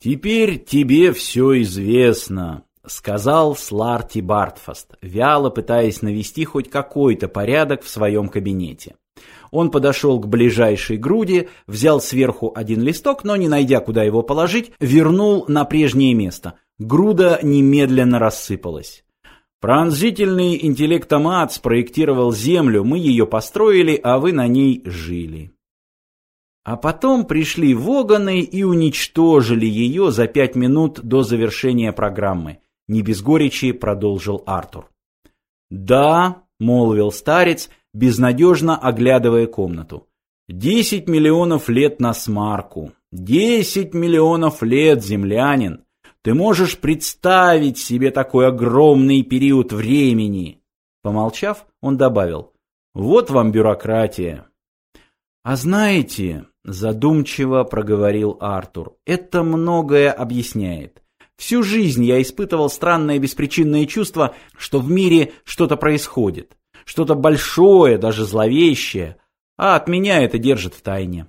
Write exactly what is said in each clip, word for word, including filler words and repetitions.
«Теперь тебе все известно», — сказал Сларти Бартфаст, вяло пытаясь навести хоть какой-то порядок в своем кабинете. Он подошел к ближайшей груди, взял сверху один листок, но, не найдя, куда его положить, вернул на прежнее место. Груда немедленно рассыпалась. «Пронзительный интеллектомат спроектировал Землю, мы ее построили, а вы на ней жили». А потом пришли воганы и уничтожили ее за пять минут до завершения программы. Не без горечи продолжил Артур. «Да», — молвил старец, безнадежно оглядывая комнату. «Десять миллионов лет на смарку. Десять миллионов лет, землянин. Ты можешь представить себе такой огромный период времени?» Помолчав, он добавил: «Вот вам бюрократия». «А знаете, — задумчиво проговорил Артур, — это многое объясняет. Всю жизнь я испытывал странное беспричинное чувство, что в мире что-то происходит, что-то большое, даже зловещее, а от меня это держит в тайне».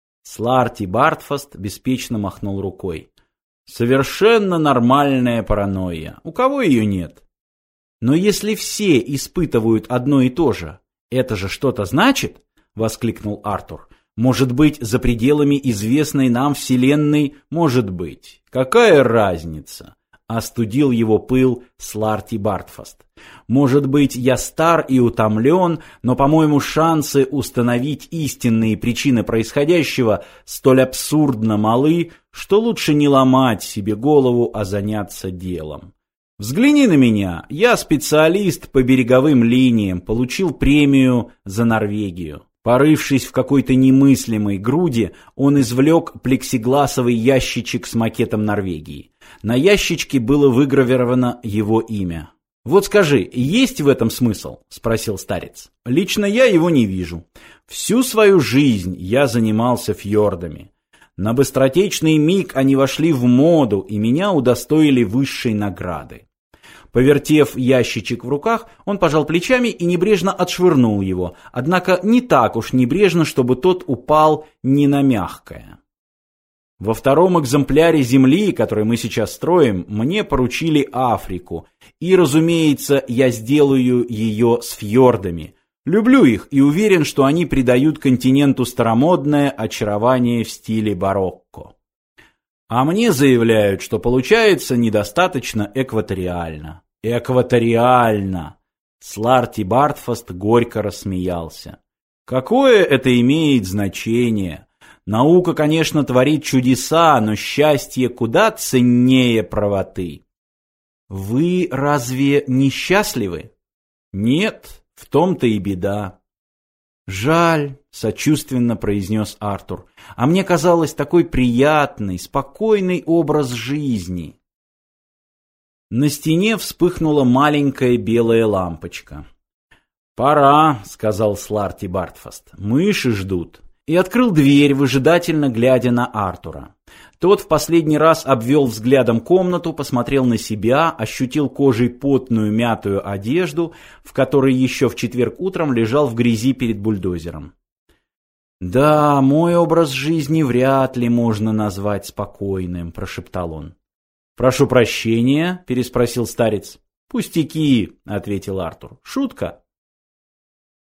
Сларти Бартфаст беспечно махнул рукой. «Совершенно нормальная паранойя. У кого ее нет? Но если все испытывают одно и то же, это же что-то значит?» — воскликнул Артур. «Может быть, за пределами известной нам Вселенной, может быть. Какая разница?» — остудил его пыл Сларти Бартфаст. «Может быть, я стар и утомлен, но, по-моему, шансы установить истинные причины происходящего столь абсурдно малы, что лучше не ломать себе голову, а заняться делом. Взгляни на меня, я специалист по береговым линиям, получил премию за Норвегию». Порывшись в какой-то немыслимой груди, он извлек плексигласовый ящичек с макетом Норвегии. На ящичке было выгравировано его имя. «Вот скажи, есть в этом смысл?» – спросил старец. «Лично я его не вижу. Всю свою жизнь я занимался фьордами. На быстротечный миг они вошли в моду, и меня удостоили высшей награды». Повертев ящичек в руках, он пожал плечами и небрежно отшвырнул его, однако не так уж небрежно, чтобы тот упал не на мягкое. «Во втором экземпляре Земли, который мы сейчас строим, мне поручили Африку, и, разумеется, я сделаю ее с фьордами. Люблю их и уверен, что они придают континенту старомодное очарование в стиле барокко. А мне заявляют, что получается недостаточно экваториально». «Экваториально!» Сларти Бартфаст горько рассмеялся. «Какое это имеет значение? Наука, конечно, творит чудеса, но счастье куда ценнее правоты». «Вы разве не счастливы?» «Нет, в том-то и беда». «Жаль», — сочувственно произнес Артур, — «а мне казалось такой приятный, спокойный образ жизни». На стене вспыхнула маленькая белая лампочка. «Пора», — сказал Сларти Бартфаст, — «мыши ждут». И открыл дверь, выжидательно глядя на Артура. Тот в последний раз обвел взглядом комнату, посмотрел на себя, ощутил кожей потную мятую одежду, в которой еще в четверг утром лежал в грязи перед бульдозером. «Да, мой образ жизни вряд ли можно назвать спокойным», — прошептал он. «Прошу прощения», — переспросил старец. «Пустяки», — ответил Артур. «Шутка».